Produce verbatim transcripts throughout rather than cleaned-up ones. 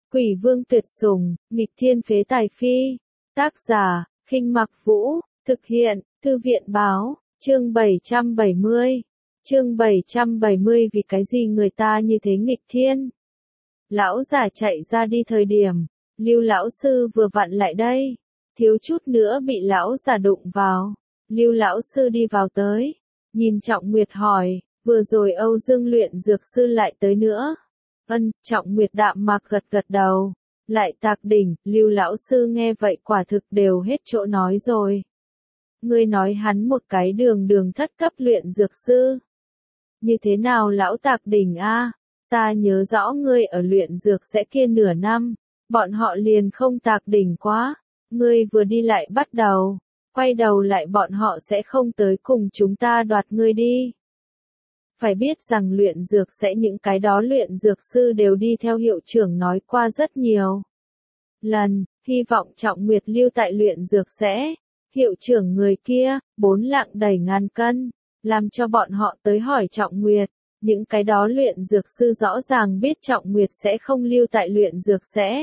Quỷ vương tuyệt sủng, nghịch thiên phế tài phi. Tác giả, Khinh Mặc Vũ, thực hiện, Thư viện báo, chương bảy trăm bảy mươi. Chương bảy trăm bảy mươi vì cái gì người ta như thế nghịch thiên? Lão giả chạy ra đi thời điểm, Lưu lão sư vừa vặn lại đây, thiếu chút nữa bị lão giả đụng vào. Lưu lão sư đi vào tới, nhìn Trọng Nguyệt hỏi, vừa rồi Âu Dương luyện dược sư lại tới nữa. Ân, Trọng Nguyệt đạm mạc gật gật đầu, lại tạc đỉnh. Lưu lão sư nghe vậy quả thực đều hết chỗ nói rồi. Ngươi nói hắn một cái đường đường thất cấp luyện dược sư. Như thế nào lão tạc đỉnh a? Ta nhớ rõ ngươi ở luyện dược sẽ kia nửa năm, bọn họ liền không tạc đỉnh quá. Ngươi vừa đi lại bắt đầu, quay đầu lại bọn họ sẽ không tới cùng chúng ta đoạt ngươi đi. Phải biết rằng luyện dược sẽ những cái đó luyện dược sư đều đi theo hiệu trưởng nói qua rất nhiều lần, hy vọng Trọng Nguyệt lưu tại luyện dược sẽ. Hiệu trưởng người kia, bốn lạng đầy ngàn cân, làm cho bọn họ tới hỏi Trọng Nguyệt. Những cái đó luyện dược sư rõ ràng biết Trọng Nguyệt sẽ không lưu tại luyện dược sẽ.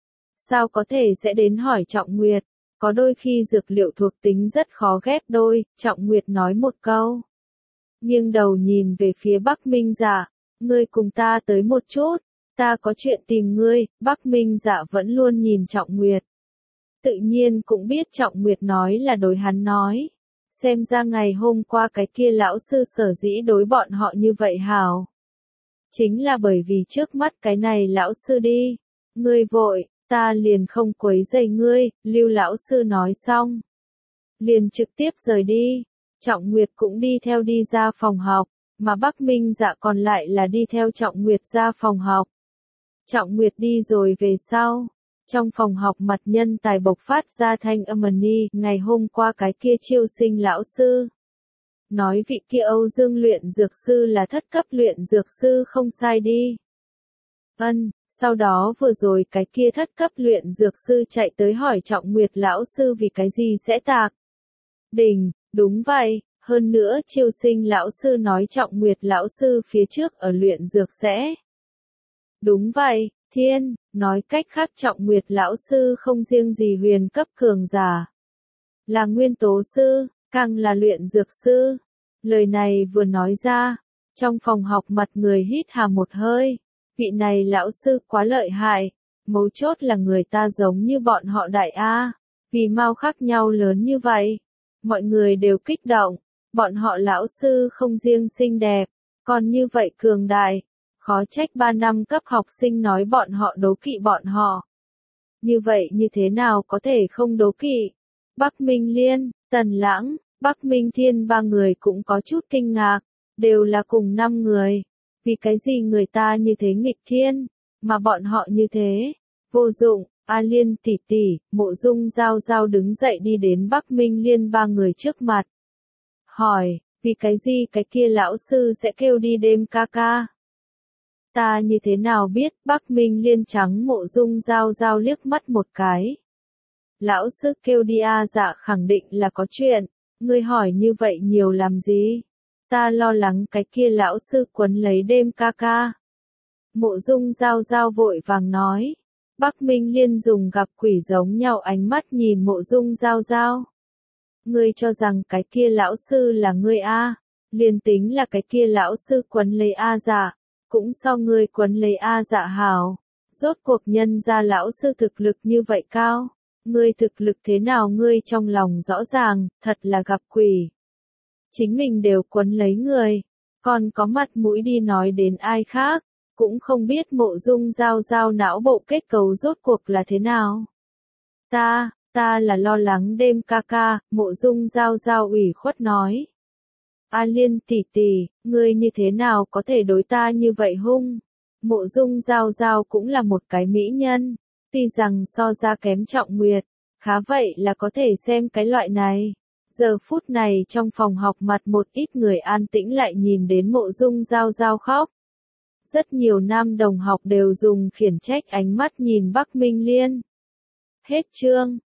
Sao có thể sẽ đến hỏi Trọng Nguyệt? Có đôi khi dược liệu thuộc tính rất khó ghép đôi, Trọng Nguyệt nói một câu. Nghiêng đầu nhìn về phía Bắc Minh Dạ, ngươi cùng ta tới một chút, ta có chuyện tìm ngươi. Bắc Minh Dạ vẫn luôn nhìn Trọng Nguyệt. Tự nhiên cũng biết Trọng Nguyệt nói là đối hắn nói. Xem ra ngày hôm qua cái kia lão sư sở dĩ đối bọn họ như vậy hảo. Chính là bởi vì trước mắt cái này lão sư đi. Ngươi vội, ta liền không quấy rầy ngươi. Lưu lão sư nói xong, liền trực tiếp rời đi. Trọng Nguyệt cũng đi theo đi ra phòng học, mà Bắc Minh Dạ còn lại là đi theo Trọng Nguyệt ra phòng học. Trọng Nguyệt đi rồi về sau, trong phòng học mặt nhân tài bộc phát ra thanh âm ni, ngày hôm qua cái kia chiêu sinh lão sư. Nói vị kia Âu Dương luyện dược sư là thất cấp luyện dược sư không sai đi. Ân, sau đó vừa rồi cái kia thất cấp luyện dược sư chạy tới hỏi Trọng Nguyệt lão sư vì cái gì sẽ tạc đỉnh. Đúng vậy, hơn nữa chiêu sinh lão sư nói Trọng Nguyệt lão sư phía trước ở luyện dược sẽ. Đúng vậy, thiên, nói cách khác Trọng Nguyệt lão sư không riêng gì huyền cấp cường giả. Là nguyên tố sư, càng là luyện dược sư. Lời này vừa nói ra, trong phòng học mặt người hít hà một hơi. Vị này lão sư quá lợi hại, mấu chốt là người ta giống như bọn họ đại A, vì mau khác nhau lớn như vậy. Mọi người đều kích động, bọn họ lão sư không riêng xinh đẹp, còn như vậy cường đại, khó trách ba năm cấp học sinh nói bọn họ đố kỵ bọn họ. Như vậy như thế nào có thể không đố kỵ? Bắc Minh Liên, Tần Lãng, Bắc Minh Thiên ba người cũng có chút kinh ngạc, đều là cùng năm người. Vì cái gì người ta như thế nghịch thiên, mà bọn họ như thế, vô dụng. A Liên tỷ tỷ, Mộ Dung Giao Giao đứng dậy đi đến Bắc Minh Liên ba người trước mặt. Hỏi, vì cái gì cái kia lão sư sẽ kêu đi đêm ca ca? Ta như thế nào biết? Bắc Minh Liên trắng Mộ Dung Giao Giao liếc mắt một cái. Lão sư kêu đi a dạ khẳng định là có chuyện, ngươi hỏi như vậy nhiều làm gì? Ta lo lắng cái kia lão sư quấn lấy đêm ca ca. Mộ Dung Giao Giao vội vàng nói. Bắc Minh Liên dùng gặp quỷ giống nhau ánh mắt nhìn Mộ Dung Giao Giao. Ngươi cho rằng cái kia lão sư là ngươi a? Liên tính là cái kia lão sư quấn lấy a dạ, cũng so ngươi quấn lấy a dạ hảo. Rốt cuộc nhân ra lão sư thực lực như vậy cao, ngươi thực lực thế nào ngươi trong lòng rõ ràng, thật là gặp quỷ. Chính mình đều quấn lấy người, còn có mặt mũi đi nói đến ai khác. Cũng không biết Mộ Dung Giao Giao não bộ kết cấu rốt cuộc là thế nào. Ta, ta là lo lắng đêm ca ca, Mộ Dung Giao Giao ủy khuất nói. A Liên tỷ tỷ, ngươi như thế nào có thể đối ta như vậy hung? Mộ Dung Giao Giao cũng là một cái mỹ nhân, tuy rằng so ra kém Trọng Nguyệt, khá vậy là có thể xem cái loại này. Giờ phút này trong phòng học mặt một ít người an tĩnh lại nhìn đến Mộ Dung Giao Giao khóc. Rất nhiều nam đồng học đều dùng khiển trách ánh mắt nhìn Bắc Minh Liên. Hết chương.